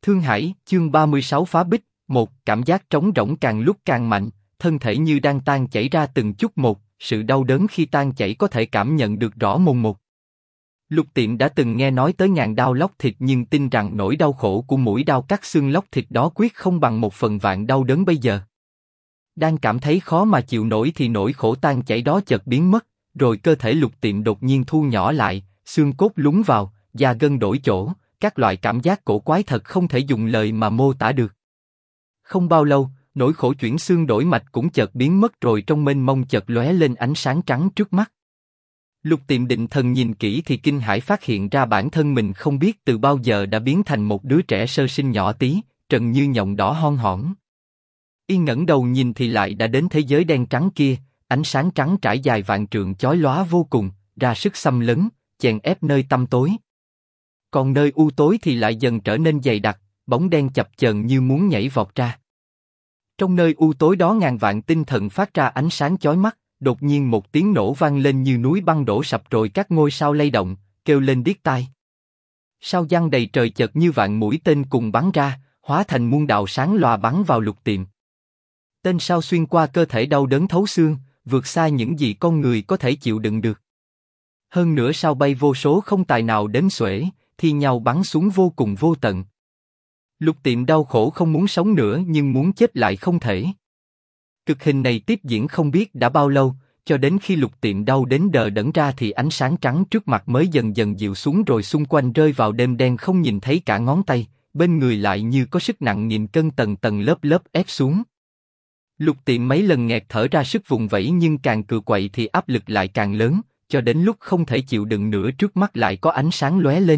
Thương Hải, chương 36 phá bích, một cảm giác trống rỗng càng lúc càng mạnh, thân thể như đang tan chảy ra từng chút một, sự đau đớn khi tan chảy có thể cảm nhận được rõ mồn một. Lục Tiệm đã từng nghe nói tới ngàn đao lóc thịt nhưng tin rằng nỗi đau khổ của mũi đao cắt xương lóc thịt đó quyết không bằng 1/1000 đau đớn bây giờ. Đang cảm thấy khó mà chịu nổi thì nỗi khổ tan chảy đó chợt biến mất, rồi cơ thể Lục Tiệm đột nhiên thu nhỏ lại, xương cốt lún vào, da gân đổi chỗ, các loại cảm giác cổ quái thật không thể dùng lời mà mô tả được. Không bao lâu, nỗi khổ chuyển xương đổi mạch cũng chợt biến mất rồi trong mênh mông chợt lóe lên ánh sáng trắng trước mắt. Lục Tiệm định thần nhìn kỹ thì kinh hãi phát hiện ra bản thân mình không biết từ bao giờ đã biến thành một đứa trẻ sơ sinh nhỏ tí, trần như nhộng đỏ hon hỏn. Y ngẩng đầu nhìn thì lại đã đến thế giới đen trắng kia, ánh sáng trắng trải dài vạn trượng chói lóa vô cùng, ra sức xâm lấn, chèn ép nơi tăm tối. Còn nơi u tối thì lại dần trở nên dày đặc, bóng đen chập chờn như muốn nhảy vọt ra. Trong nơi u tối đó ngàn vạn tinh thần phát ra ánh sáng chói mắt, đột nhiên một tiếng nổ vang lên như núi băng đổ sập rồi các ngôi sao lay động, kêu lên điếc tai. Sao giăng đầy trời chợt như vạn mũi tên cùng bắn ra, hóa thành muôn đạo sáng lòa bắn vào Lục Tiệm. Tên sao xuyên qua cơ thể đau đớn thấu xương, vượt xa những gì con người có thể chịu đựng được. Hơn nữa sao bay vô số không tài nào đếm xuể, thi nhau bắn xuống vô cùng vô tận. Lục Tiệm đau khổ không muốn sống nữa nhưng muốn chết lại không thể. Cực hình này tiếp diễn không biết đã bao lâu, cho đến khi Lục Tiệm đau đến đờ đẫn ra thì ánh sáng trắng trước mặt mới dần dần dịu xuống rồi xung quanh rơi vào đêm đen không nhìn thấy cả ngón tay, bên người lại như có sức nặng nghìn cân tầng tầng lớp lớp ép xuống. Lục Tiệm mấy lần nghẹt thở ra sức vùng vẫy nhưng càng cựa quậy thì áp lực lại càng lớn, cho đến lúc không thể chịu đựng nữa trước mắt lại có ánh sáng lóe lên.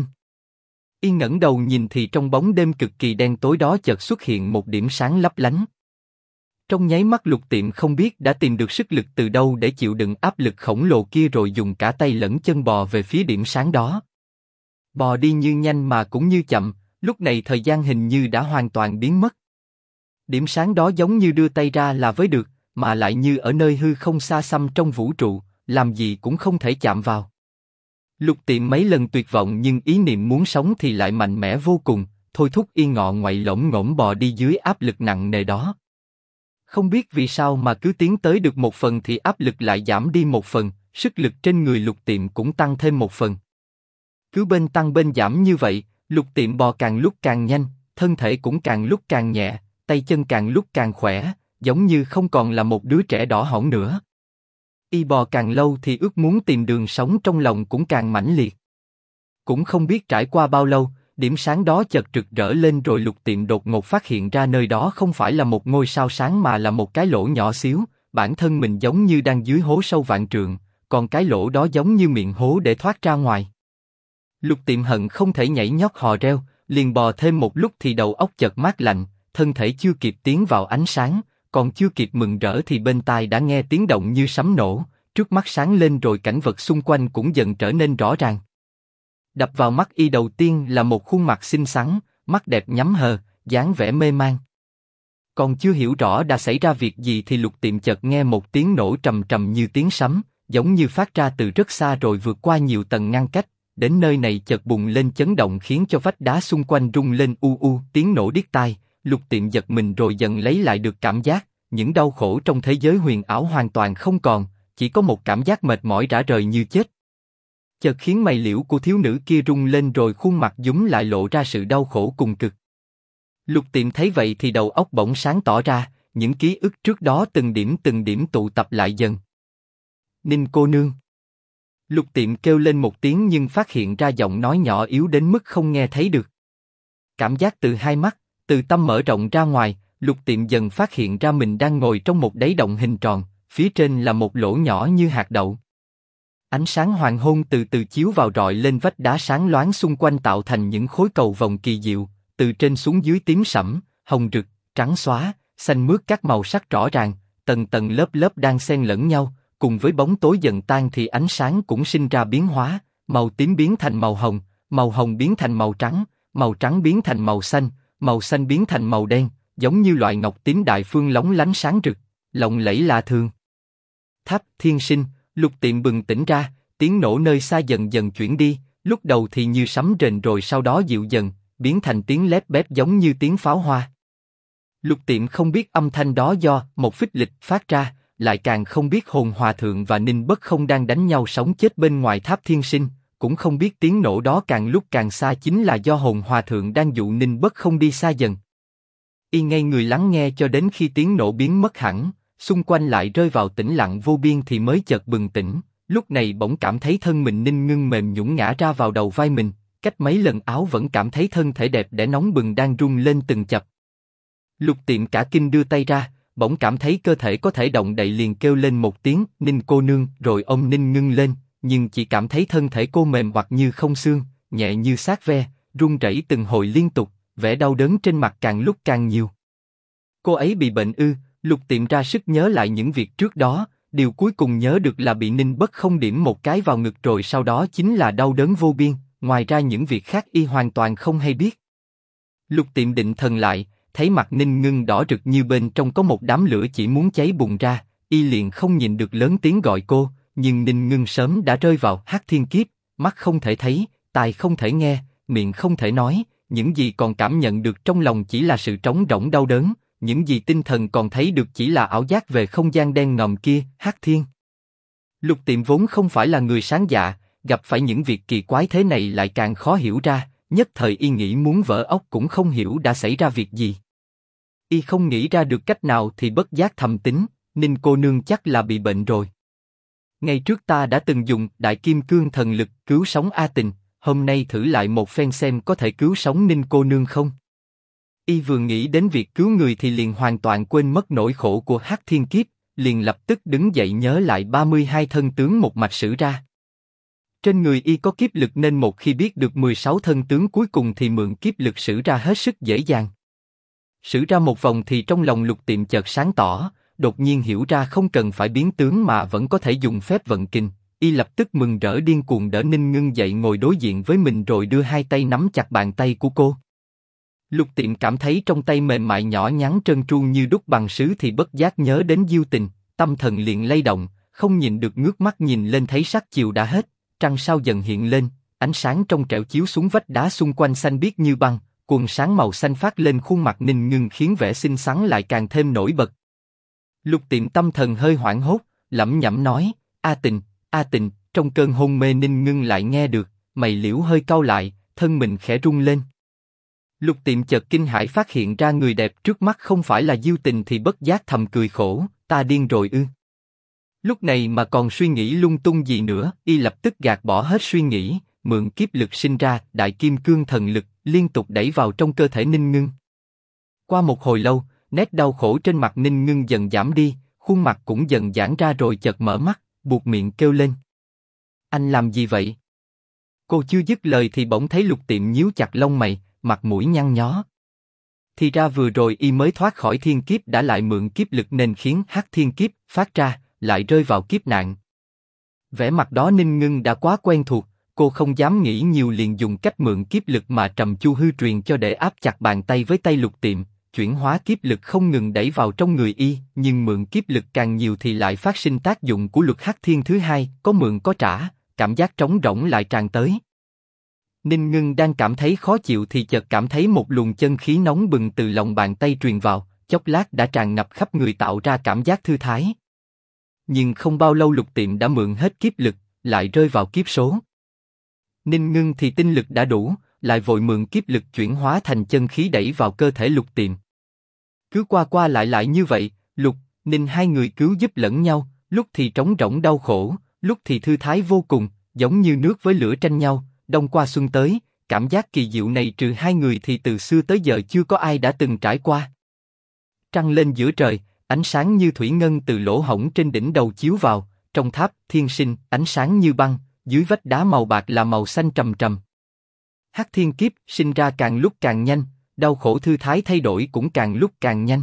Y ngẩng đầu nhìn thì trong bóng đêm cực kỳ đen tối đó chợt xuất hiện một điểm sáng lấp lánh. Trong nháy mắt Lục Tiệm không biết đã tìm được sức lực từ đâu để chịu đựng áp lực khổng lồ kia rồi dùng cả tay lẫn chân bò về phía điểm sáng đó. Bò đi như nhanh mà cũng như chậm, lúc này thời gian hình như đã hoàn toàn biến mất. Điểm sáng đó giống như đưa tay ra là với được, mà lại như ở nơi hư không xa xăm trong vũ trụ, làm gì cũng không thể chạm vào. Lục Tiệm mấy lần tuyệt vọng nhưng ý niệm muốn sống thì lại mạnh mẽ vô cùng, thôi thúc Y ngọ ngoại lổm ngổm bò đi dưới áp lực nặng nề đó. Không biết vì sao mà cứ tiến tới được một phần thì áp lực lại giảm đi một phần, sức lực trên người Lục Tiệm cũng tăng thêm một phần. Cứ bên tăng bên giảm như vậy, Lục Tiệm bò càng lúc càng nhanh, thân thể cũng càng lúc càng nhẹ, tay chân càng lúc càng khỏe, giống như không còn là một đứa trẻ đỏ hỏn nữa. Y bò càng lâu thì ước muốn tìm đường sống trong lòng cũng càng mãnh liệt. Cũng không biết trải qua bao lâu, điểm sáng đó chợt rực rỡ lên rồi Lục Tiệm đột ngột phát hiện ra nơi đó không phải là một ngôi sao sáng mà là một cái lỗ nhỏ xíu, bản thân mình giống như đang dưới hố sâu vạn trượng, còn cái lỗ đó giống như miệng hố để thoát ra ngoài. Lục Tiệm hận không thể nhảy nhót hò reo, liền bò thêm một lúc thì đầu óc chợt mát lạnh, thân thể chưa kịp tiến vào ánh sáng, còn chưa kịp mừng rỡ thì bên tai đã nghe tiếng động như sấm nổ, trước mắt sáng lên rồi cảnh vật xung quanh cũng dần trở nên rõ ràng. Đập vào mắt Y đầu tiên là một khuôn mặt xinh xắn, mắt đẹp nhắm hờ, dáng vẻ mê man. Còn chưa hiểu rõ đã xảy ra việc gì thì Lục Tiệm chợt nghe một tiếng nổ trầm trầm như tiếng sấm, giống như phát ra từ rất xa rồi vượt qua nhiều tầng ngăn cách, đến nơi này chợt bùng lên chấn động khiến cho vách đá xung quanh rung lên u u, tiếng nổ điếc tai. Lục Tiệm giật mình rồi dần lấy lại được cảm giác, những đau khổ trong thế giới huyền ảo hoàn toàn không còn, chỉ có một cảm giác mệt mỏi rã rời như chết. Chợt khiến mày liễu của thiếu nữ kia rung lên rồi khuôn mặt nhúm lại lộ ra sự đau khổ cùng cực. Lục Tiệm thấy vậy thì đầu óc bỗng sáng tỏ ra, những ký ức trước đó từng điểm tụ tập lại dần. Ninh cô nương. Lục Tiệm kêu lên một tiếng nhưng phát hiện ra giọng nói nhỏ yếu đến mức không nghe thấy được. Cảm giác từ hai mắt, từ tâm mở rộng ra ngoài, Lục Tiệm dần phát hiện ra mình đang ngồi trong một đáy động hình tròn, phía trên là một lỗ nhỏ như hạt đậu. Ánh sáng hoàng hôn từ từ chiếu vào rọi lên vách đá sáng loáng xung quanh tạo thành những khối cầu vồng kỳ diệu, từ trên xuống dưới tím sẫm, hồng rực, trắng xóa, xanh mướt các màu sắc rõ ràng, tầng tầng lớp lớp đang xen lẫn nhau, cùng với bóng tối dần tan thì ánh sáng cũng sinh ra biến hóa, màu tím biến thành màu hồng biến thành màu trắng biến thành màu xanh biến thành màu đen, giống như loại ngọc tím đại phương lóng lánh sáng rực, lộng lẫy lạ thường. Tháp Thiên Sinh. Lục Tiệm bừng tỉnh ra, tiếng nổ nơi xa dần dần chuyển đi, lúc đầu thì như sấm rền rồi sau đó dịu dần, biến thành tiếng lép bép giống như tiếng pháo hoa. Lục Tiệm không biết âm thanh đó do một phích lịch phát ra, lại càng không biết Hồn Hòa Thượng và Ninh Bất Không đang đánh nhau sống chết bên ngoài tháp Thiên Sinh, cũng không biết tiếng nổ đó càng lúc càng xa chính là do Hồn Hòa Thượng đang dụ Ninh Bất Không đi xa dần. Y ngây người lắng nghe cho đến khi tiếng nổ biến mất hẳn, xung quanh lại rơi vào tĩnh lặng vô biên thì mới chợt bừng tỉnh. Lúc này bỗng cảm thấy thân mình Ninh Ngưng mềm nhũn ngã ra vào đầu vai mình, cách mấy lần áo vẫn cảm thấy thân thể đẹp đẽ nóng bừng đang rung lên từng chập. Lục Tiệm cả kinh đưa tay ra, bỗng cảm thấy cơ thể có thể động đậy liền kêu lên một tiếng Ninh cô nương rồi ôm Ninh Ngưng lên, nhưng chỉ cảm thấy thân thể cô mềm hoặc như không xương, nhẹ như xác ve, run rẩy từng hồi liên tục, vẻ đau đớn trên mặt càng lúc càng nhiều. Cô ấy bị bệnh ư? Lục Tiệm ra sức nhớ lại những việc trước đó, điều cuối cùng nhớ được là bị Ninh Bất Không điểm một cái vào ngực rồi sau đó chính là đau đớn vô biên, ngoài ra những việc khác y hoàn toàn không hay biết. Lục Tiệm định thần lại, thấy mặt Ninh Ngưng đỏ rực như bên trong có một đám lửa chỉ muốn cháy bùng ra, y liền không nhìn được lớn tiếng gọi cô, nhưng Ninh Ngưng sớm đã rơi vào hắc thiên kiếp, mắt không thể thấy, tai không thể nghe, miệng không thể nói, những gì còn cảm nhận được trong lòng chỉ là sự trống rỗng đau đớn, những gì tinh thần còn thấy được chỉ là ảo giác về không gian đen ngòm kia, hắc thiên. Lục Tiệm vốn không phải là người sáng dạ, gặp phải những việc kỳ quái thế này lại càng khó hiểu ra, nhất thời y nghĩ muốn vỡ óc cũng không hiểu đã xảy ra việc gì. Y không nghĩ ra được cách nào thì bất giác thầm tính, Ninh cô nương chắc là bị bệnh rồi. Ngày trước ta đã từng dùng Đại Kim Cương thần lực cứu sống A Tình, hôm nay thử lại một phen xem có thể cứu sống Ninh cô nương không. Y vừa nghĩ đến việc cứu người thì liền hoàn toàn quên mất nỗi khổ của hắc thiên kiếp, liền lập tức đứng dậy nhớ lại 32 thân tướng một mạch sử ra. Trên người y có kiếp lực nên một khi biết được 16 thân tướng cuối cùng thì mượn kiếp lực sử ra hết sức dễ dàng. Sử ra một vòng thì trong lòng Lục Tiệm chợt sáng tỏ, đột nhiên hiểu ra không cần phải biến tướng mà vẫn có thể dùng phép vận kình. Y lập tức mừng rỡ điên cuồng đỡ Ninh Ngưng dậy ngồi đối diện với mình rồi đưa hai tay nắm chặt bàn tay của cô. Lục Tiệm cảm thấy trong tay mềm mại nhỏ nhắn trơn tru như đúc bằng sứ thì bất giác nhớ đến Diêu Tình, tâm thần liền lay động, không nhìn được ngước mắt nhìn lên thấy sắc chiều đã hết, trăng sao dần hiện lên, ánh sáng trong trẻo chiếu xuống vách đá xung quanh xanh biếc như băng, quần sáng màu xanh phát lên khuôn mặt Ninh Ngưng khiến vẻ xinh xắn lại càng thêm nổi bật. Lục Tiệm tâm thần hơi hoảng hốt, lẩm nhẩm nói, A Tình, trong cơn hôn mê Ninh Ngưng lại nghe được, mày liễu hơi cau lại, thân mình khẽ rung lên. Lục Tiệm chợt kinh hãi phát hiện ra người đẹp trước mắt không phải là Diêu Tình thì bất giác thầm cười khổ, ta điên rồi ư? Lúc này mà còn suy nghĩ lung tung gì nữa, y lập tức gạt bỏ hết suy nghĩ, mượn kiếp lực sinh ra Đại Kim Cương thần lực, liên tục đẩy vào trong cơ thể Ninh Ngưng. Qua một hồi lâu, nét đau khổ trên mặt Ninh Ngưng dần giảm đi, khuôn mặt cũng dần giãn ra rồi chợt mở mắt, buột miệng kêu lên. Anh làm gì vậy? Cô chưa dứt lời thì bỗng thấy Lục Tiệm nhíu chặt lông mày, mặt mũi nhăn nhó. Thì ra vừa rồi y mới thoát khỏi thiên kiếp đã lại mượn kiếp lực nên khiến hắc thiên kiếp phát ra, lại rơi vào kiếp nạn. Vẻ mặt đó Ninh Ngưng đã quá quen thuộc, cô không dám nghĩ nhiều liền dùng cách mượn kiếp lực mà Trầm Chu Hư truyền cho để áp chặt bàn tay với tay Lục Tiệm, chuyển hóa kiếp lực không ngừng đẩy vào trong người y, nhưng mượn kiếp lực càng nhiều thì lại phát sinh tác dụng của luật hắc thiên thứ hai, có mượn có trả, cảm giác trống rỗng lại tràn tới. Ninh Ngưng đang cảm thấy khó chịu thì chợt cảm thấy một luồng chân khí nóng bừng từ lòng bàn tay truyền vào, chốc lát đã tràn ngập khắp người tạo ra cảm giác thư thái. Nhưng không bao lâu Lục Tiệm đã mượn hết kiếp lực, lại rơi vào kiếp số. Ninh Ngưng thì tinh lực đã đủ, lại vội mượn kiếp lực chuyển hóa thành chân khí đẩy vào cơ thể Lục Tiệm. Cứ qua qua lại như vậy, Lục, Ninh hai người cứu giúp lẫn nhau, lúc thì trống rỗng đau khổ, lúc thì thư thái vô cùng, giống như nước với lửa tranh nhau. Đông qua xuân tới, cảm giác kỳ diệu này trừ hai người thì từ xưa tới giờ chưa có ai đã từng trải qua. Trăng lên giữa trời, ánh sáng như thủy ngân từ lỗ hổng trên đỉnh đầu chiếu vào, trong tháp Thiên Sinh ánh sáng như băng, dưới vách đá màu bạc là màu xanh trầm trầm. Hắc thiên kiếp sinh ra càng lúc càng nhanh, đau khổ thư thái thay đổi cũng càng lúc càng nhanh.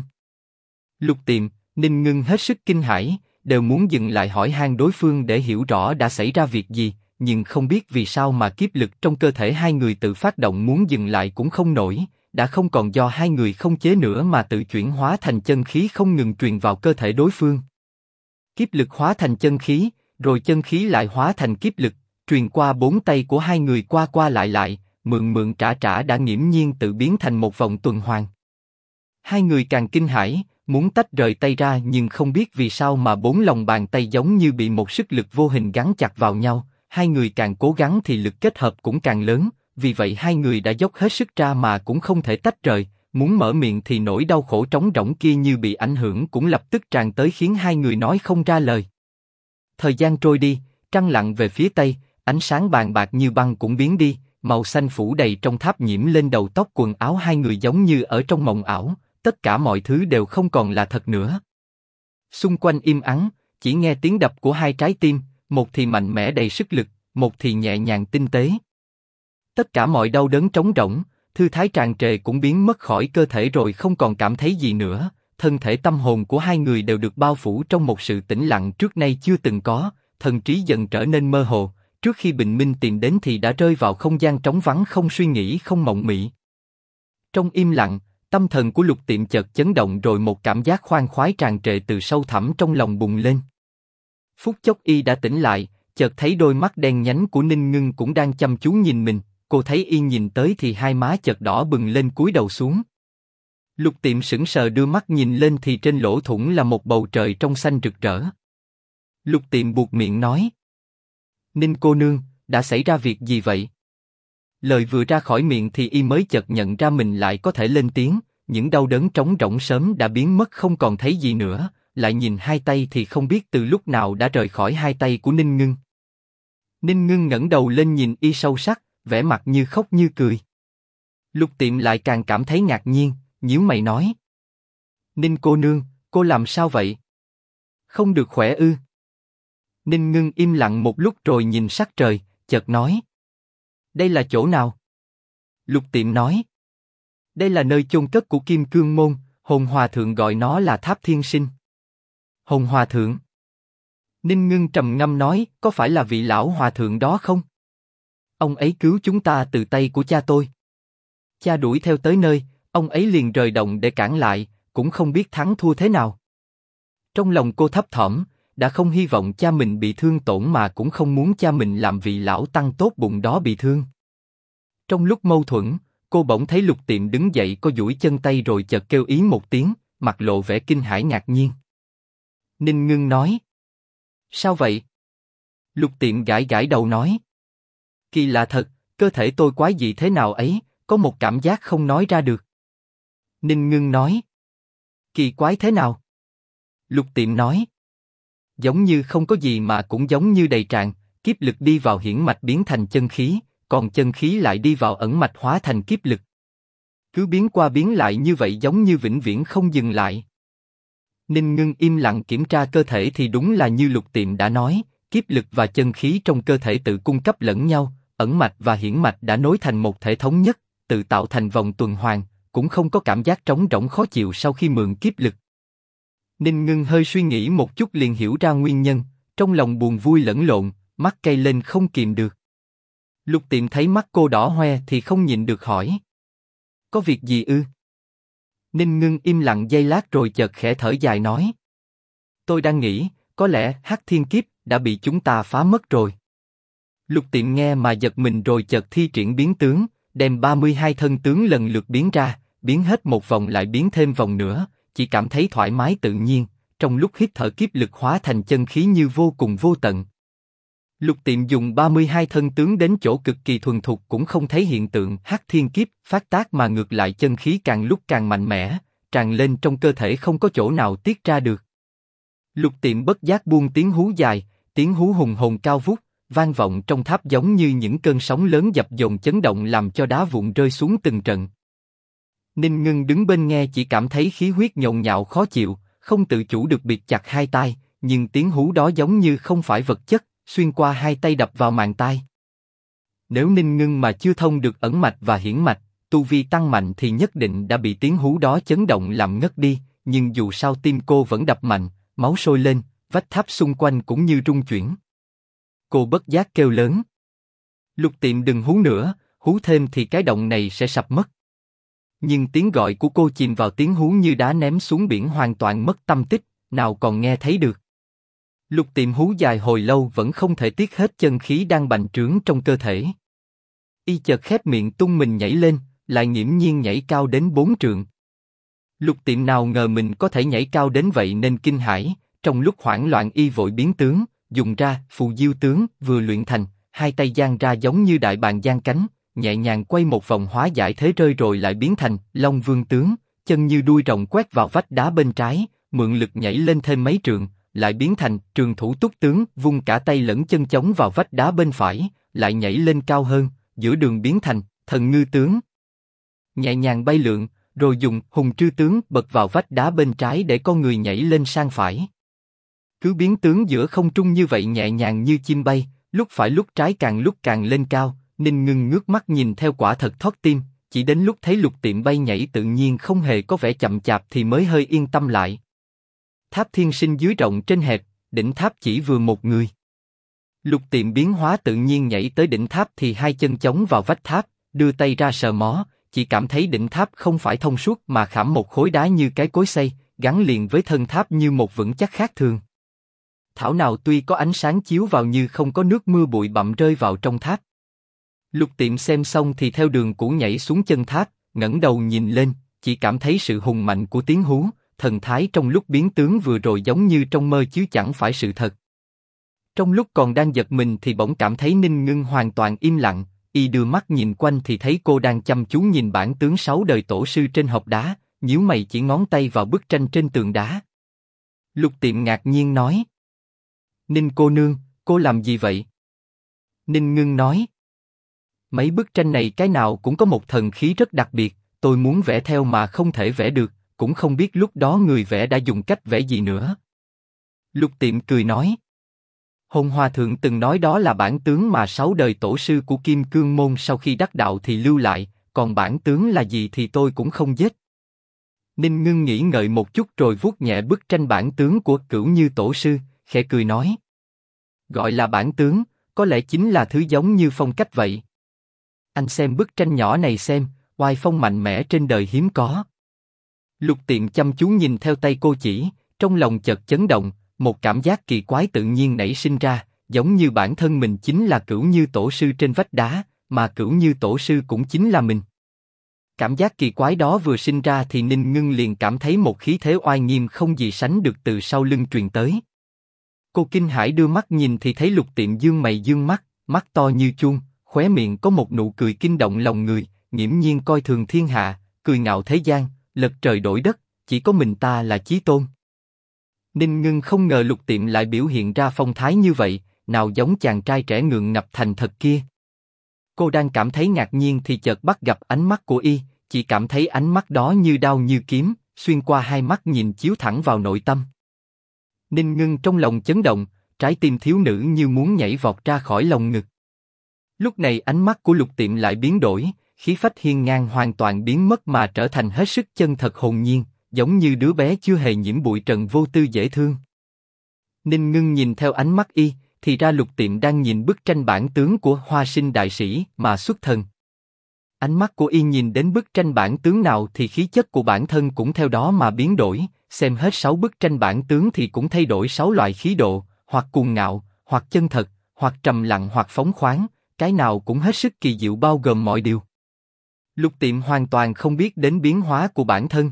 Lục Tiệm, Ninh Ngưng hết sức kinh hãi, đều muốn dừng lại hỏi han đối phương để hiểu rõ đã xảy ra việc gì. Nhưng không biết vì sao mà kiếp lực trong cơ thể hai người tự phát động muốn dừng lại cũng không nổi, đã không còn do hai người không chế nữa mà tự chuyển hóa thành chân khí không ngừng truyền vào cơ thể đối phương. Kiếp lực hóa thành chân khí, rồi chân khí lại hóa thành kiếp lực, truyền qua bốn tay của hai người qua qua lại, mượn mượn trả trả đã nghiễm nhiên tự biến thành một vòng tuần hoàn. Hai người càng kinh hãi, muốn tách rời tay ra nhưng không biết vì sao mà bốn lòng bàn tay giống như bị một sức lực vô hình gắn chặt vào nhau, hai người càng cố gắng thì lực kết hợp cũng càng lớn, vì vậy hai người đã dốc hết sức ra mà cũng không thể tách rời, muốn mở miệng thì nỗi đau khổ trống rỗng kia như bị ảnh hưởng cũng lập tức tràn tới khiến hai người nói không ra lời. Thời gian trôi đi, trăng lặn về phía tây, ánh sáng bàn bạc như băng cũng biến đi, màu xanh phủ đầy trong tháp nhiễm lên đầu tóc quần áo hai người giống như ở trong mộng ảo, tất cả mọi thứ đều không còn là thật nữa. Xung quanh im ắng, chỉ nghe tiếng đập của hai trái tim, một thì mạnh mẽ đầy sức lực, một thì nhẹ nhàng tinh tế. Tất cả mọi đau đớn trống rỗng, thư thái tràn trề cũng biến mất khỏi cơ thể rồi không còn cảm thấy gì nữa, thân thể tâm hồn của hai người đều được bao phủ trong một sự tĩnh lặng trước nay chưa từng có, thần trí dần trở nên mơ hồ, trước khi bình minh tìm đến thì đã rơi vào không gian trống vắng không suy nghĩ không mộng mị. Trong im lặng, tâm thần của Lục Tiệm chợt chấn động rồi một cảm giác khoan khoái tràn trề từ sâu thẳm trong lòng bùng lên. Phút chốc y đã tỉnh lại, chợt thấy đôi mắt đen nhánh của Ninh Ngưng cũng đang chăm chú nhìn mình, cô thấy y nhìn tới thì hai má chợt đỏ bừng lên cúi đầu xuống. Lục Tiệm sững sờ đưa mắt nhìn lên thì trên lỗ thủng là một bầu trời trong xanh rực rỡ. Lục Tiệm buột miệng nói: Ninh cô nương, đã xảy ra việc gì vậy? Lời vừa ra khỏi miệng thì y mới chợt nhận ra mình lại có thể lên tiếng, những đau đớn trống rỗng sớm đã biến mất không còn thấy gì nữa, lại nhìn hai tay thì không biết từ lúc nào đã rời khỏi hai tay của Ninh Ngưng. Ninh Ngưng ngẩng đầu lên nhìn y sâu sắc, vẻ mặt như khóc như cười. Lục Tiệm lại càng cảm thấy ngạc nhiên, nhíu mày nói: Ninh cô nương, cô làm sao vậy? Không được khỏe ư? Ninh Ngưng im lặng một lúc rồi nhìn sắc trời, chợt nói: Đây là chỗ nào? Lục Tiệm nói: Đây là nơi chôn cất của Kim Cương Môn, Hồn Hòa Thượng gọi nó là Tháp Thiên Sinh. Hồn Hòa Thượng? Ninh Ngưng trầm ngâm nói: Có phải là vị lão hòa thượng đó không? Ông ấy cứu chúng ta từ tay của cha tôi. Cha đuổi theo tới nơi, ông ấy liền rời động để cản lại, cũng không biết thắng thua thế nào. Trong lòng cô thấp thỏm, đã không hy vọng cha mình bị thương tổn mà cũng không muốn cha mình làm vị lão tăng tốt bụng đó bị thương. Trong lúc mâu thuẫn, cô bỗng thấy Lục Tiệm đứng dậy co duỗi chân tay rồi chợt kêu ý một tiếng, mặt lộ vẻ kinh hãi ngạc nhiên. Ninh Ngưng nói: Sao vậy? Lục Tiệm gãi gãi đầu nói: Kỳ lạ thật, cơ thể tôi quái dị thế nào ấy, có một cảm giác không nói ra được. Ninh Ngưng nói: Kỳ quái thế nào? Lục Tiệm nói: Giống như không có gì mà cũng giống như đầy tràn, kiếp lực đi vào hiển mạch biến thành chân khí, còn chân khí lại đi vào ẩn mạch hóa thành kiếp lực. Cứ biến qua biến lại như vậy giống như vĩnh viễn không dừng lại. Ninh Ngưng im lặng kiểm tra cơ thể thì đúng là như Lục Tiệm đã nói, kiếp lực và chân khí trong cơ thể tự cung cấp lẫn nhau, ẩn mạch và hiển mạch đã nối thành một thể thống nhất, tự tạo thành vòng tuần hoàn, cũng không có cảm giác trống rỗng khó chịu sau khi mượn kiếp lực. Ninh Ngưng hơi suy nghĩ một chút liền hiểu ra nguyên nhân, trong lòng buồn vui lẫn lộn, mắt cay lên không kìm được. Lục Tiệm thấy mắt cô đỏ hoe thì không nhịn được hỏi: Có việc gì ư? Ninh Ngưng im lặng giây lát rồi chợt khẽ thở dài nói: Tôi đang nghĩ, có lẽ Hắc Thiên Kiếp đã bị chúng ta phá mất rồi. Lục Tiệm nghe mà giật mình rồi chợt thi triển biến tướng, đem 32 thân tướng lần lượt biến ra, biến hết một vòng lại biến thêm vòng nữa, chỉ cảm thấy thoải mái tự nhiên, trong lúc hít thở kiếp lực hóa thành chân khí như vô cùng vô tận. Lục Tiệm dùng 32 thân tướng đến chỗ cực kỳ thuần thục cũng không thấy hiện tượng Hắc Thiên Kiếp phát tác mà ngược lại chân khí càng lúc càng mạnh mẽ, tràn lên trong cơ thể không có chỗ nào tiết ra được. Lục Tiệm bất giác buông tiếng hú dài, tiếng hú hùng hồn cao vút, vang vọng trong tháp giống như những cơn sóng lớn dập dồn chấn động làm cho đá vụn rơi xuống từng trận. Ninh Ngưng đứng bên nghe chỉ cảm thấy khí huyết nhộn nhạo khó chịu, không tự chủ được bịt chặt hai tai, nhưng tiếng hú đó giống như không phải vật chất, xuyên qua hai tay đập vào màng tai. Nếu Ninh Ngưng mà chưa thông được ẩn mạch và hiển mạch, tu vi tăng mạnh thì nhất định đã bị tiếng hú đó chấn động làm ngất đi, nhưng dù sao tim cô vẫn đập mạnh, máu sôi lên, vách tháp xung quanh cũng như rung chuyển. Cô bất giác kêu lớn: Lục Tiệm đừng hú nữa, hú thêm thì cái động này sẽ sập mất. Nhưng tiếng gọi của cô chìm vào tiếng hú như đá ném xuống biển hoàn toàn mất tâm tích, nào còn nghe thấy được. Lục Tiệm hú dài hồi lâu vẫn không thể tiết hết chân khí đang bành trướng trong cơ thể. Y chợt khép miệng tung mình nhảy lên, lại nghiễm nhiên nhảy cao đến 4 trượng. Lục Tiệm nào ngờ mình có thể nhảy cao đến vậy nên kinh hãi, trong lúc hoảng loạn Y vội biến tướng, dùng ra phù diêu tướng vừa luyện thành, hai tay giang ra giống như đại bàng giang cánh, nhẹ nhàng quay một vòng hóa giải thế rơi rồi lại biến thành Long Vương tướng, chân như đuôi rồng quét vào vách đá bên trái, mượn lực nhảy lên thêm mấy trượng, lại biến thành Trường Thủ Túc tướng, vung cả tay lẫn chân chống vào vách đá bên phải, lại nhảy lên cao hơn, giữa đường biến thành Thần Ngư tướng, nhẹ nhàng bay lượn, rồi dùng Hùng Trư tướng bật vào vách đá bên trái để con người nhảy lên sang phải. Cứ biến tướng giữa không trung như vậy nhẹ nhàng như chim bay, lúc phải lúc trái càng lúc càng lên cao. Ninh Ngưng ngước mắt nhìn theo quả thật thót tim, chỉ đến lúc thấy Lục Tiệm bay nhảy tự nhiên không hề có vẻ chậm chạp thì mới hơi yên tâm lại. Tháp Thiên Sinh dưới rộng trên hẹp, đỉnh tháp chỉ vừa một người. Lục Tiệm biến hóa tự nhiên nhảy tới đỉnh tháp thì hai chân chống vào vách tháp, đưa tay ra sờ mó, chỉ cảm thấy đỉnh tháp không phải thông suốt mà khảm một khối đá như cái cối xay, gắn liền với thân tháp như một vững chắc khác thường. Thảo nào tuy có ánh sáng chiếu vào như không có nước mưa bụi bặm rơi vào trong tháp. Lục Tiệm xem xong thì theo đường cũ nhảy xuống chân tháp, ngẩng đầu nhìn lên, chỉ cảm thấy sự hùng mạnh của tiếng hú, thần thái trong lúc biến tướng vừa rồi giống như trong mơ chứ chẳng phải sự thật. Trong lúc còn đang giật mình thì bỗng cảm thấy Ninh Ngưng hoàn toàn im lặng, Y đưa mắt nhìn quanh thì thấy cô đang chăm chú nhìn bản tướng 6 đời tổ sư trên hộc đá, nhíu mày chỉ ngón tay vào bức tranh trên tường đá. Lục Tiệm ngạc nhiên nói: Ninh cô nương, cô làm gì vậy? Ninh Ngưng nói: Mấy bức tranh này cái nào cũng có một thần khí rất đặc biệt, tôi muốn vẽ theo mà không thể vẽ được, cũng không biết lúc đó người vẽ đã dùng cách vẽ gì nữa. Lục Tiệm cười nói: Hồn Hòa Thượng từng nói đó là bản tướng mà 6 đời tổ sư của Kim Cương Môn sau khi đắc đạo thì lưu lại, còn bản tướng là gì thì tôi cũng không biết. Ninh Ngưng nghĩ ngợi một chút rồi vuốt nhẹ bức tranh bản tướng của Cửu Như tổ sư, khẽ cười nói: Gọi là bản tướng, có lẽ chính là thứ giống như phong cách vậy. Anh xem bức tranh nhỏ này xem, oai phong mạnh mẽ trên đời hiếm có. Lục Tiệm chăm chú nhìn theo tay cô chỉ, trong lòng chợt chấn động, một cảm giác kỳ quái tự nhiên nảy sinh ra, giống như bản thân mình chính là Cửu Như tổ sư trên vách đá, mà Cửu Như tổ sư cũng chính là mình. Cảm giác kỳ quái đó vừa sinh ra thì Ninh Ngưng liền cảm thấy một khí thế oai nghiêm không gì sánh được từ sau lưng truyền tới. Cô kinh hãi đưa mắt nhìn thì thấy Lục Tiệm dương mày dương mắt, mắt to như chuông, khóe miệng có một nụ cười kinh động lòng người, nghiễm nhiên coi thường thiên hạ, cười ngạo thế gian, lật trời đổi đất, chỉ có mình ta là chí tôn. Ninh Ngưng không ngờ Lục Tiệm lại biểu hiện ra phong thái như vậy, nào giống chàng trai trẻ ngượng ngập thành thật kia. Cô đang cảm thấy ngạc nhiên thì chợt bắt gặp ánh mắt của Y, chỉ cảm thấy ánh mắt đó như đao như kiếm, xuyên qua hai mắt nhìn chiếu thẳng vào nội tâm. Ninh Ngưng trong lòng chấn động, trái tim thiếu nữ như muốn nhảy vọt ra khỏi lồng ngực. Lúc này ánh mắt của Lục Tiệm lại biến đổi, khí phách hiên ngang hoàn toàn biến mất mà trở thành hết sức chân thật hồn nhiên, giống như đứa bé chưa hề nhiễm bụi trần vô tư dễ thương. Ninh Ngưng nhìn theo ánh mắt Y, thì ra Lục Tiệm đang nhìn bức tranh bản tướng của Hoa Sinh đại sĩ mà xuất thần. Ánh mắt của Y nhìn đến bức tranh bản tướng nào thì khí chất của bản thân cũng theo đó mà biến đổi, xem hết 6 bức tranh bản tướng thì cũng thay đổi 6 loại khí độ, hoặc cuồng ngạo, hoặc chân thật, hoặc trầm lặng hoặc phóng khoáng, cái nào cũng hết sức kỳ diệu bao gồm mọi điều. Lục Tiệm hoàn toàn không biết đến biến hóa của bản thân.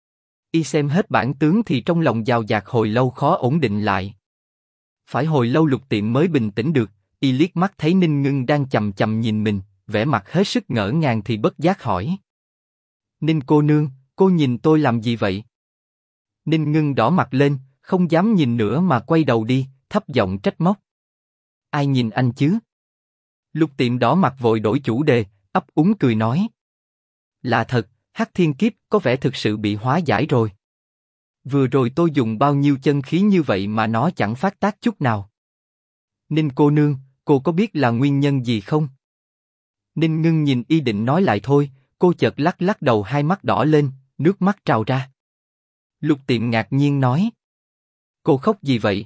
Y xem hết bản tướng thì trong lòng dào dạt hồi lâu khó ổn định lại. Phải hồi lâu Lục Tiệm mới bình tĩnh được, Y liếc mắt thấy Ninh Ngưng đang chằm chằm nhìn mình, vẻ mặt hết sức ngỡ ngàng thì bất giác hỏi: Ninh cô nương, cô nhìn tôi làm gì vậy? Ninh Ngưng đỏ mặt lên, không dám nhìn nữa mà quay đầu đi, thấp giọng trách móc: Ai nhìn anh chứ? Lục Tiệm đỏ mặt vội đổi chủ đề, ấp úng cười nói: Là thật, Hắc Thiên Kiếp có vẻ thực sự bị hóa giải rồi. Vừa rồi tôi dùng bao nhiêu chân khí như vậy mà nó chẳng phát tác chút nào. Ninh cô nương, cô có biết là nguyên nhân gì không? Ninh Ngưng nhìn Y định nói lại thôi, cô chợt lắc lắc đầu, hai mắt đỏ lên, nước mắt trào ra. Lục Tiệm ngạc nhiên nói: Cô khóc gì vậy?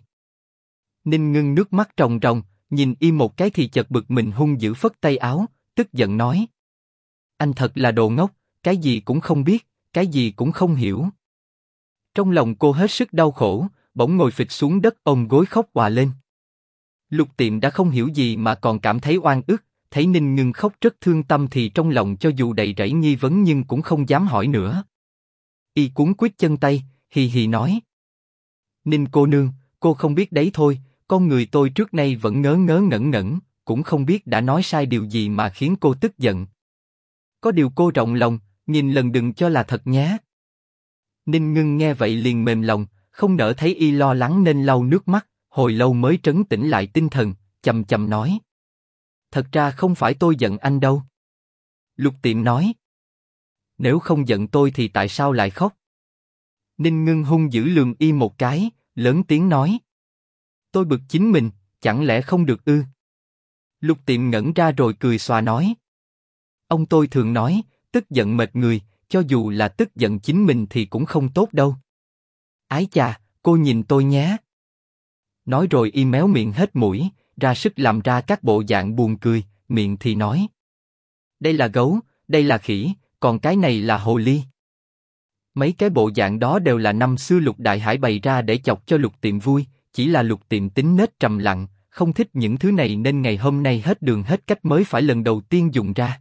Ninh Ngưng nước mắt ròng ròng, nhìn Y một cái thì chợt bực mình hung dữ phất tay áo, tức giận nói: Anh thật là đồ ngốc, cái gì cũng không biết, cái gì cũng không hiểu. Trong lòng cô hết sức đau khổ, bỗng ngồi phịch xuống đất ôm gối khóc òa lên. Lục Tiệm đã không hiểu gì mà còn cảm thấy oan ức, thấy Ninh Ngưng khóc rất thương tâm thì trong lòng cho dù đầy rẫy nghi vấn nhưng cũng không dám hỏi nữa. Y cuốn quýt chân tay, hì hì nói. Ninh cô nương, cô không biết đấy thôi, con người tôi trước nay vẫn ngớ ngớ ngẩn ngẩn, cũng không biết đã nói sai điều gì mà khiến cô tức giận. Có điều cô rộng lòng, nhìn lần đừng cho là thật nhé. Ninh Ngưng nghe vậy liền mềm lòng, không nỡ thấy Y lo lắng nên lau nước mắt, hồi lâu mới trấn tĩnh lại tinh thần, chậm chậm nói. Thật ra không phải tôi giận anh đâu. Lục Tiệm nói. Nếu không giận tôi thì tại sao lại khóc? Ninh Ngưng hung dữ lườm Y một cái, lớn tiếng nói. Tôi bực chính mình, chẳng lẽ không được ư? Lục Tiệm ngẩn ra rồi cười xòa nói. Ông tôi thường nói, tức giận mệt người, cho dù là tức giận chính mình thì cũng không tốt đâu. Ái chà, cô nhìn tôi nhé. Nói rồi Y méo miệng hết mũi, ra sức làm ra các bộ dạng buồn cười, miệng thì nói. Đây là gấu, đây là khỉ, còn cái này là hồ ly. Mấy cái bộ dạng đó đều là năm xưa Lục Đại Hải bày ra để chọc cho Lục Tiệm vui, chỉ là Lục Tiệm tính nết trầm lặng, không thích những thứ này nên ngày hôm nay hết đường hết cách mới phải lần đầu tiên dùng ra.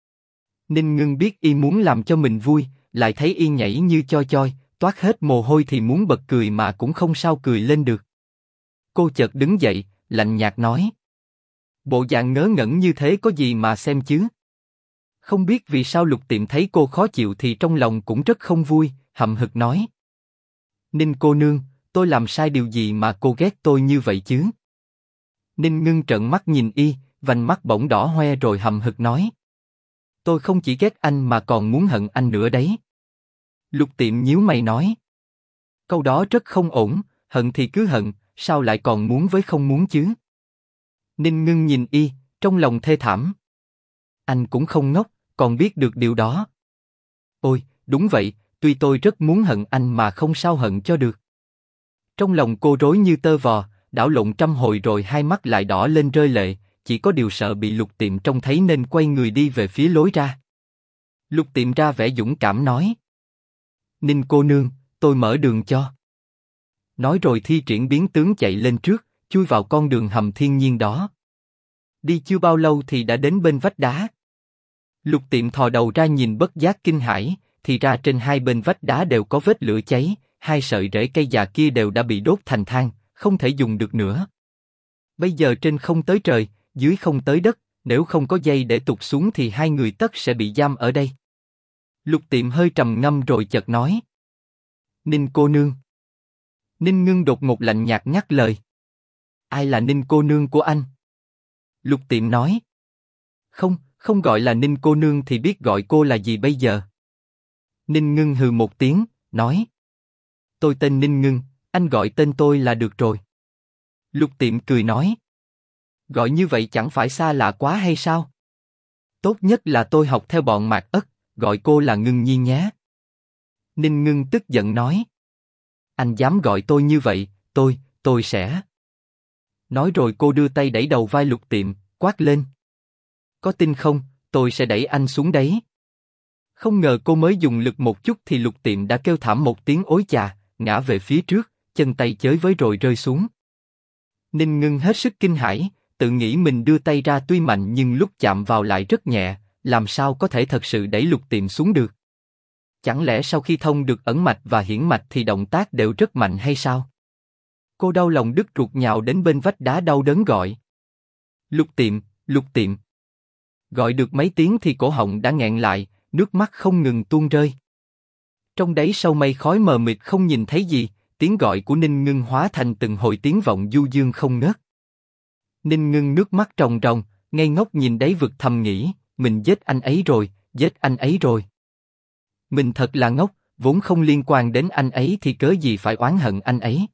Ninh Ngưng biết Y muốn làm cho mình vui, lại thấy Y nhảy như choi choi, toát hết mồ hôi thì muốn bật cười mà cũng không sao cười lên được. Cô chợt đứng dậy, lạnh nhạt nói. Bộ dạng ngớ ngẩn như thế có gì mà xem chứ? Không biết vì sao Lục Tiệm thấy cô khó chịu thì trong lòng cũng rất không vui, hậm hực nói. Ninh cô nương, tôi làm sai điều gì mà cô ghét tôi như vậy chứ? Ninh Ngưng trợn mắt nhìn Y, vành mắt bỗng đỏ hoe rồi hậm hực nói. Tôi không chỉ ghét anh mà còn muốn hận anh nữa đấy. Lục Tiệm nhíu mày nói. Câu đó rất không ổn, hận thì cứ hận, sao lại còn muốn với không muốn chứ? Ninh Ngưng nhìn Y, trong lòng thê thảm. Anh cũng không ngốc, còn biết được điều đó. Ôi, đúng vậy, tuy tôi rất muốn hận anh mà không sao hận cho được. Trong lòng cô rối như tơ vò, đảo lộn trăm hồi rồi hai mắt lại đỏ lên rơi lệ, chỉ có điều sợ bị Lục Tiệm trông thấy nên quay người đi về phía lối ra. Lục Tiệm ra vẻ dũng cảm nói. Ninh cô nương, tôi mở đường cho. Nói rồi thi triển biến tướng chạy lên trước, chui vào con đường hầm thiên nhiên đó. Đi chưa bao lâu thì đã đến bên vách đá. Lục Tiệm thò đầu ra nhìn bất giác kinh hãi, thì ra trên hai bên vách đá đều có vết lửa cháy, hai sợi rễ cây già kia đều đã bị đốt thành than, không thể dùng được nữa. Bây giờ trên không tới trời, dưới không tới đất, nếu không có dây để tụt xuống thì hai người tất sẽ bị giam ở đây. Lục Tiệm hơi trầm ngâm rồi chợt nói. Ninh cô nương. Ninh Ngưng đột ngột lạnh nhạt ngắt lời. Ai là Ninh cô nương của anh? Lục Tiệm nói. Không gọi là Ninh cô nương thì biết gọi cô là gì bây giờ? Ninh Ngưng hừ một tiếng, nói. Tôi tên Ninh Ngưng, anh gọi tên tôi là được rồi. Lục Tiệm cười nói. Gọi như vậy chẳng phải xa lạ quá hay sao? Tốt nhất là tôi học theo bọn Mạc Ất, gọi cô là Ngưng Nhi nhé. Ninh Ngưng tức giận nói. Anh dám gọi tôi như vậy, tôi sẽ... Nói rồi cô đưa tay đẩy đầu vai Lục Tiệm, quát lên. Có tin không, tôi sẽ đẩy anh xuống đấy. Không ngờ cô mới dùng lực một chút thì Lục Tiệm đã kêu thảm một tiếng ối chà, ngã về phía trước, chân tay chới với rồi rơi xuống. Ninh Ngưng hết sức kinh hãi, tự nghĩ mình đưa tay ra tuy mạnh nhưng lúc chạm vào lại rất nhẹ, làm sao có thể thật sự đẩy Lục Tiệm xuống được? Chẳng lẽ sau khi thông được ẩn mạch và hiển mạch thì động tác đều rất mạnh hay sao? Cô đau lòng đứt ruột nhào đến bên vách đá đau đớn gọi. Lục Tiệm, Lục Tiệm. Gọi được mấy tiếng thì cổ họng đã nghẹn lại, nước mắt không ngừng tuôn rơi. Trong đáy sâu mây khói mờ mịt không nhìn thấy gì, tiếng gọi của Ninh Ngưng hóa thành từng hồi tiếng vọng du dương không ngớt. Ninh Ngưng nước mắt ròng ròng, ngây ngốc nhìn đáy vực thầm nghĩ, mình giết anh ấy rồi, giết anh ấy rồi. Mình thật là ngốc, vốn không liên quan đến anh ấy thì cớ gì phải oán hận anh ấy.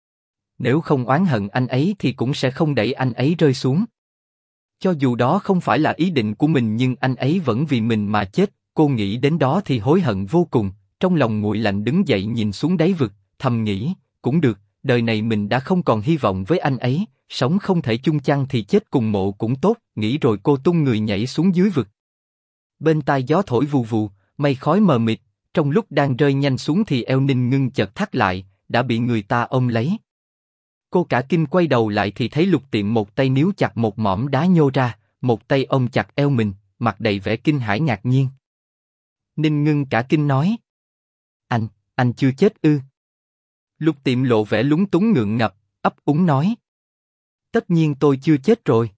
Nếu không oán hận anh ấy thì cũng sẽ không đẩy anh ấy rơi xuống. Cho dù đó không phải là ý định của mình nhưng anh ấy vẫn vì mình mà chết, cô nghĩ đến đó thì hối hận vô cùng, trong lòng nguội lạnh đứng dậy nhìn xuống đáy vực, thầm nghĩ, cũng được, đời này mình đã không còn hy vọng với anh ấy, sống không thể chung chăn thì chết cùng mộ cũng tốt, nghĩ rồi cô tung người nhảy xuống dưới vực. Bên tai gió thổi vù vù, mây khói mờ mịt, trong lúc đang rơi nhanh xuống thì eo Ninh Ngưng chợt thắt lại, đã bị người ta ôm lấy. Cô cả kinh quay đầu lại thì thấy Lục Tiệm một tay níu chặt một mỏm đá nhô ra, một tay ôm chặt eo mình, mặt đầy vẻ kinh hãi ngạc nhiên. Ninh Ngưng cả kinh nói. Anh chưa chết ư? Lục Tiệm lộ vẻ lúng túng ngượng ngập, ấp úng nói. Tất nhiên tôi chưa chết rồi.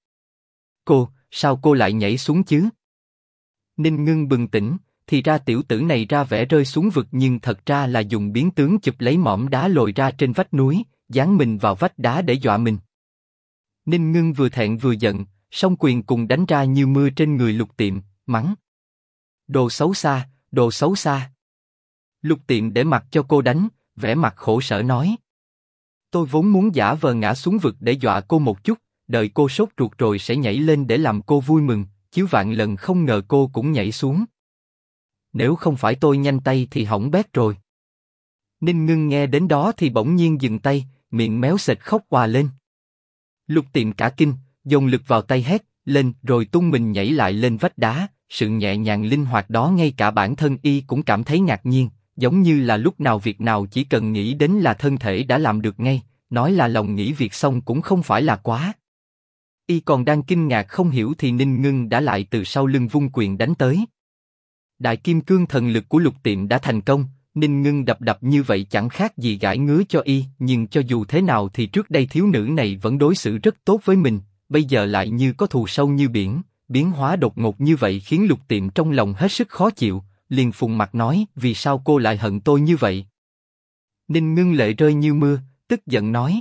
Sao cô lại nhảy xuống chứ? Ninh Ngưng bừng tỉnh, thì ra tiểu tử này ra vẻ rơi xuống vực nhưng thật ra là dùng biến tướng chụp lấy mỏm đá lồi ra trên vách núi, dán mình vào vách đá để dọa mình. Ninh Ngưng vừa thẹn vừa giận, song quyền cùng đánh ra như mưa trên người Lục Tiệm, mắng. Đồ xấu xa, đồ xấu xa. Lục Tiệm để mặc cho cô đánh, vẻ mặt khổ sở nói. Tôi vốn muốn giả vờ ngã xuống vực để dọa cô một chút, đợi cô sốt ruột rồi sẽ nhảy lên để làm cô vui mừng, chứ vạn lần không ngờ cô cũng nhảy xuống. Nếu không phải tôi nhanh tay thì hỏng bét rồi. Ninh Ngưng nghe đến đó thì bỗng nhiên dừng tay, miệng méo sệt khóc òa lên. Lục Tiệm cả kinh, dồn lực vào tay hét lên rồi tung mình nhảy lại lên vách đá. Sự nhẹ nhàng linh hoạt đó ngay cả bản thân y cũng cảm thấy ngạc nhiên, giống như là lúc nào việc nào chỉ cần nghĩ đến là thân thể đã làm được ngay, nói là lòng nghĩ việc xong cũng không phải là quá. Y còn đang kinh ngạc không hiểu thì Ninh Ngưng đã lại từ sau lưng vung quyền đánh tới. Đại kim cương thần lực của Lục Tiệm đã thành công, Ninh Ngưng đập như vậy chẳng khác gì gãi ngứa cho y, nhưng cho dù thế nào thì trước đây thiếu nữ này vẫn đối xử rất tốt với mình, bây giờ lại như có thù sâu như biển, biến hóa đột ngột như vậy khiến Lục Tiệm trong lòng hết sức khó chịu, liền phùng mặt nói, vì sao cô lại hận tôi như vậy? Ninh Ngưng lệ rơi như mưa, tức giận nói.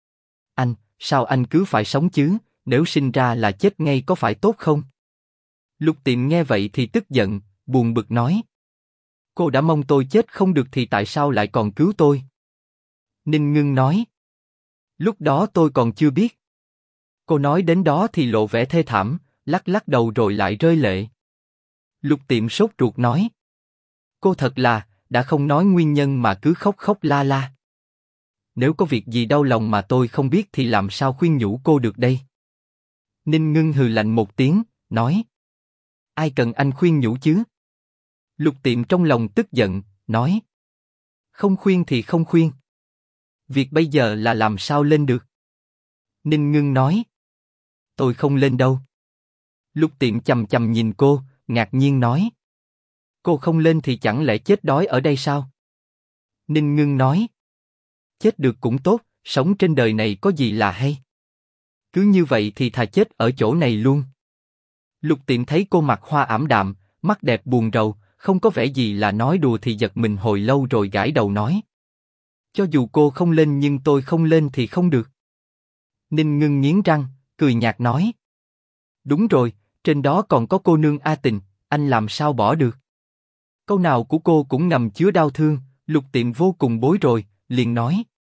Sao anh cứ phải sống chứ, nếu sinh ra là chết ngay có phải tốt không? Lục Tiệm nghe vậy thì tức giận, buồn bực nói. Cô đã mong tôi chết không được thì tại sao lại còn cứu tôi? Ninh Ngưng nói. Lúc đó tôi còn chưa biết. Cô nói đến đó thì lộ vẻ thê thảm, lắc đầu rồi lại rơi lệ. Lục Tiệm sốt ruột nói. Cô thật là, đã không nói nguyên nhân mà cứ khóc la. Nếu có việc gì đau lòng mà tôi không biết thì làm sao khuyên nhủ cô được đây? Ninh Ngưng hừ lạnh một tiếng, nói. Ai cần anh khuyên nhủ chứ? Lục Tiệm trong lòng tức giận, nói. Không khuyên thì không khuyên. Việc bây giờ là làm sao lên được? Ninh Ngưng nói. Tôi không lên đâu. Lục Tiệm chằm chằm nhìn cô, ngạc nhiên nói. Cô không lên thì chẳng lẽ chết đói ở đây sao? Ninh Ngưng nói. Chết được cũng tốt, sống trên đời này có gì là hay? Cứ như vậy thì thà chết ở chỗ này luôn. Lục Tiệm thấy cô mặt hoa ảm đạm, mắt đẹp buồn rầu, không có vẻ gì là nói đùa thì giật mình hồi lâu rồi gãi đầu nói. Cho dù cô không lên nhưng tôi không lên thì không được. Ninh Ngưng nghiến răng, cười nhạt nói. Đúng rồi, trên đó còn có cô nương A Tình, anh làm sao bỏ được? Câu nào của cô cũng ngầm chứa đau thương, Lục Tiệm vô cùng bối rối, liền nói.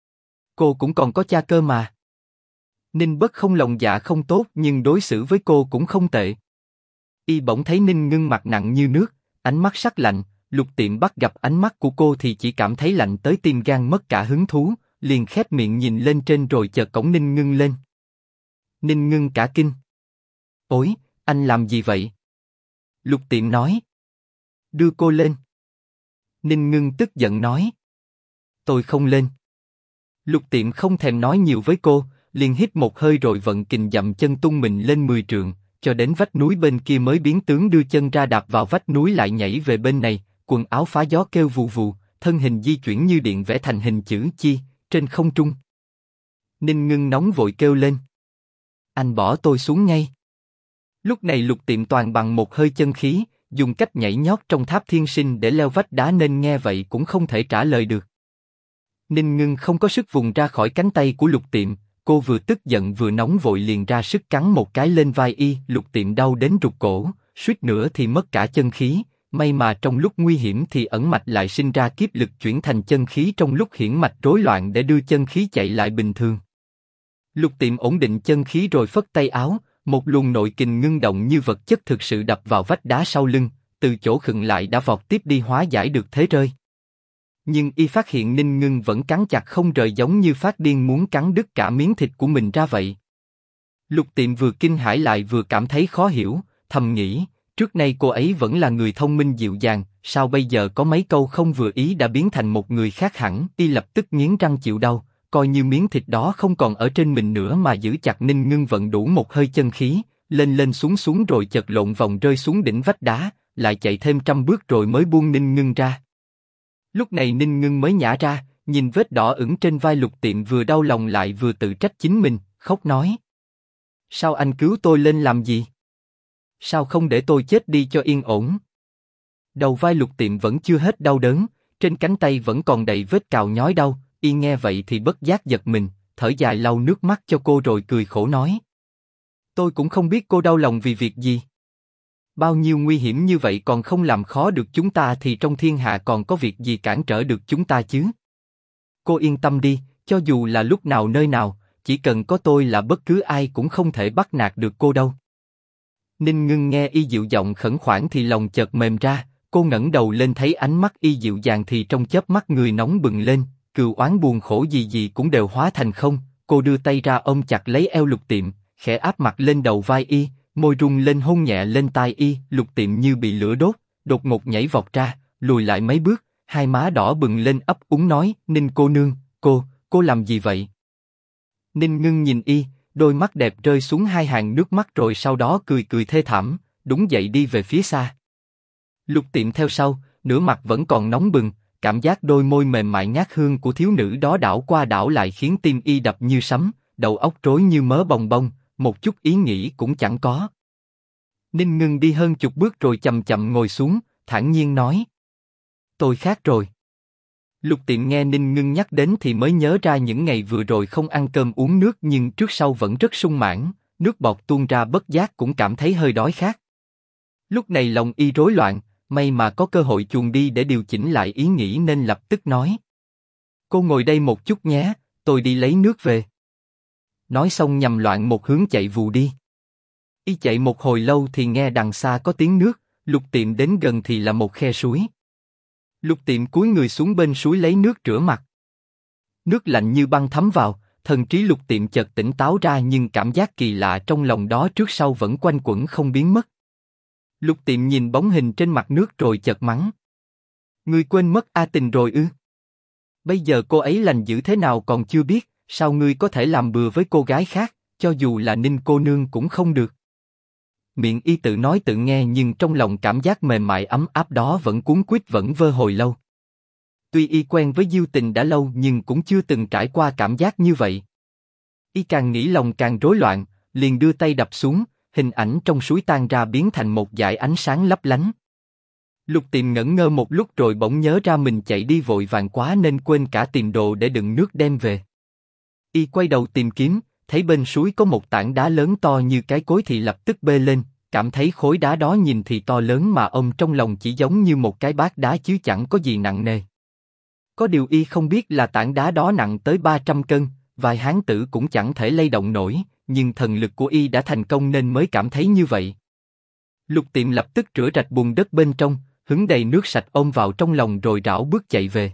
Cô cũng còn có cha cơ mà. Ninh Bất không lòng dạ không tốt nhưng đối xử với cô cũng không tệ. Y bỗng thấy Ninh Ngưng mặt nặng như nước, ánh mắt sắc lạnh, Lục Tiệm bắt gặp ánh mắt của cô thì chỉ cảm thấy lạnh tới tim gan mất cả hứng thú, liền khép miệng nhìn lên trên rồi chợt cõng Ninh Ngưng lên. Ninh Ngưng cả kinh. Ôi, anh làm gì vậy? Lục Tiệm nói. Đưa cô lên. Ninh Ngưng tức giận nói. Tôi không lên. Lục Tiệm không thèm nói nhiều với cô, liền hít một hơi rồi vận kình dậm chân tung mình lên 10 trượng, cho đến vách núi bên kia mới biến tướng đưa chân ra đạp vào vách núi lại nhảy về bên này, quần áo phá gió kêu vù vù, thân hình di chuyển như điện vẽ thành hình chữ chi trên không trung. Ninh Ngưng nóng vội kêu lên. Anh bỏ tôi xuống ngay. Lúc này Lục Tiệm toàn bằng một hơi chân khí, dùng cách nhảy nhót trong tháp thiên sinh để leo vách đá nên nghe vậy cũng không thể trả lời được. Ninh Ngưng không có sức vùng ra khỏi cánh tay của Lục Tiệm, cô vừa tức giận vừa nóng vội liền ra sức cắn một cái lên vai y. Lục Tiệm đau đến rụt cổ, suýt nữa thì mất cả chân khí, may mà trong lúc nguy hiểm thì ẩn mạch lại sinh ra kiếp lực chuyển thành chân khí trong lúc hiển mạch rối loạn để đưa chân khí chạy lại bình thường. Lục Tiệm ổn định chân khí rồi phất tay áo, một luồng nội kình ngưng động như vật chất thực sự đập vào vách đá sau lưng, từ chỗ khựng lại đã vọt tiếp đi hóa giải được thế rơi. Nhưng y phát hiện Ninh Ngưng vẫn cắn chặt không rời giống như phát điên muốn cắn đứt cả miếng thịt của mình ra vậy. Lục Tiệm vừa kinh hãi lại vừa cảm thấy khó hiểu, thầm nghĩ, trước nay cô ấy vẫn là người thông minh dịu dàng, sao bây giờ có mấy câu không vừa ý đã biến thành một người khác hẳn. Y lập tức nghiến răng chịu đau, coi như miếng thịt đó không còn ở trên mình nữa mà giữ chặt Ninh Ngưng vận đủ một hơi chân khí, lên lên xuống xuống rồi chợt lộn vòng rơi xuống đỉnh vách đá, lại chạy thêm 100 bước rồi mới buông Ninh Ngưng ra. Lúc này Ninh Ngưng mới nhả ra, nhìn vết đỏ ửng trên vai Lục Tiệm vừa đau lòng lại vừa tự trách chính mình, khóc nói: sao anh cứu tôi lên làm gì? Sao không để tôi chết đi cho yên ổn? Đầu vai Lục Tiệm vẫn chưa hết đau đớn, trên cánh tay vẫn còn đầy vết cào nhói đau. Y nghe vậy thì bất giác giật mình, thở dài lau nước mắt cho cô rồi cười khổ nói: tôi cũng không biết cô đau lòng vì việc gì. Bao nhiêu nguy hiểm như vậy còn không làm khó được chúng ta thì trong thiên hạ còn có việc gì cản trở được chúng ta chứ? Cô yên tâm đi, cho dù là lúc nào nơi nào, chỉ cần có tôi là bất cứ ai cũng không thể bắt nạt được cô đâu. Ninh Ngưng nghe Y dịu giọng khẩn khoản thì lòng chợt mềm ra, cô ngẩng đầu lên thấy ánh mắt Y dịu dàng thì trong chớp mắt người nóng bừng lên, cừu oán buồn khổ gì gì cũng đều hóa thành không. Cô đưa tay ra ôm chặt lấy eo Lục Tiệm, khẽ áp mặt lên đầu vai Y, môi rung lên hôn nhẹ lên tai Y. Lục Tiệm như bị lửa đốt, đột ngột nhảy vọt ra, lùi lại mấy bước, hai má đỏ bừng lên ấp úng nói: Ninh cô nương, cô làm gì vậy? Ninh Ngưng nhìn Y, đôi mắt đẹp rơi xuống hai hàng nước mắt rồi sau đó cười cười thê thảm, đứng dậy đi về phía xa. Lục Tiệm theo sau, nửa mặt vẫn còn nóng bừng, cảm giác đôi môi mềm mại ngát hương của thiếu nữ đó đảo qua đảo lại khiến tim Y đập như sấm, đầu óc rối như mớ bòng bong, một chút ý nghĩ cũng chẳng có. Ninh Ngưng đi hơn chục bước rồi chậm chậm ngồi xuống, thản nhiên nói: tôi khát rồi. Lục Tiệm nghe Ninh Ngưng nhắc đến thì mới nhớ ra những ngày vừa rồi không ăn cơm uống nước nhưng trước sau vẫn rất sung mãn, nước bọt tuôn ra bất giác cũng cảm thấy hơi đói khát. Lúc này lòng Y rối loạn, may mà có cơ hội chuồn đi để điều chỉnh lại ý nghĩ nên lập tức nói: cô ngồi đây một chút nhé, tôi đi lấy nước về. Nói xong nhằm loạn một hướng chạy vù đi. Y chạy một hồi lâu thì nghe đằng xa có tiếng nước, Lục Tiệm đến gần thì là một khe suối. Lục Tiệm cúi người xuống bên suối lấy nước rửa mặt. Nước lạnh như băng thấm vào, thần trí Lục Tiệm chợt tỉnh táo ra nhưng cảm giác kỳ lạ trong lòng đó trước sau vẫn quanh quẩn không biến mất. Lục Tiệm nhìn bóng hình trên mặt nước rồi chợt mắng: ngươi quên mất A Tình rồi ư? Bây giờ cô ấy lành dữ thế nào còn chưa biết, sao ngươi có thể làm bừa với cô gái khác, cho dù là Ninh cô nương cũng không được. Miệng Y tự nói tự nghe nhưng trong lòng cảm giác mềm mại ấm áp đó vẫn cuốn quýt vẩn vơ hồi lâu. Tuy Y quen với Diêu Tình đã lâu nhưng cũng chưa từng trải qua cảm giác như vậy. Y càng nghĩ lòng càng rối loạn, liền đưa tay đập xuống, hình ảnh trong suối tan ra biến thành một dải ánh sáng lấp lánh. Lục Tiệm ngẩn ngơ một lúc rồi bỗng nhớ ra mình chạy đi vội vàng quá nên quên cả tìm đồ để đựng nước đem về. Y quay đầu tìm kiếm, thấy bên suối có một tảng đá lớn to như cái cối thì lập tức bê lên, cảm thấy khối đá đó nhìn thì to lớn mà ôm trong lòng chỉ giống như một cái bát đá chứ chẳng có gì nặng nề. Có điều Y không biết là tảng đá đó nặng tới 300 cân, vài hán tử cũng chẳng thể lay động nổi, nhưng thần lực của Y đã thành công nên mới cảm thấy như vậy. Lục Tiệm lập tức rửa rạch bùn đất bên trong, hứng đầy nước sạch ôm vào trong lòng rồi rảo bước chạy về.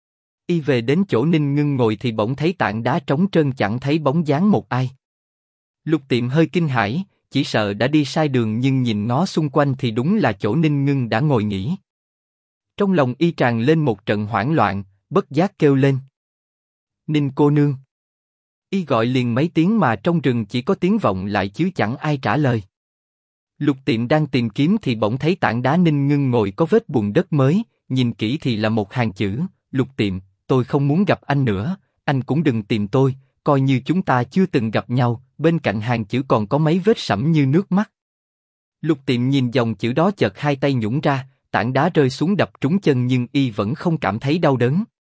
Y về đến chỗ Ninh Ngưng ngồi thì bỗng thấy tảng đá trống trơn chẳng thấy bóng dáng một ai. Lục Tiệm hơi kinh hãi, chỉ sợ đã đi sai đường nhưng nhìn ngó xung quanh thì đúng là chỗ Ninh Ngưng đã ngồi nghỉ. Trong lòng Y tràn lên một trận hoảng loạn, bất giác kêu lên: Ninh cô nương. Y gọi liền mấy tiếng mà trong rừng chỉ có tiếng vọng lại chứ chẳng ai trả lời. Lục Tiệm đang tìm kiếm thì bỗng thấy tảng đá Ninh Ngưng ngồi có vết bùn đất mới, nhìn kỹ thì là một hàng chữ: Lục Tiệm, tôi không muốn gặp anh nữa, anh cũng đừng tìm tôi, coi như chúng ta chưa từng gặp nhau. Bên cạnh hàng chữ còn có mấy vết sẫm như nước mắt. Lục Tiệm nhìn dòng chữ đó chợt hai tay nhũn ra, tảng đá rơi xuống đập trúng chân nhưng Y vẫn không cảm thấy đau đớn.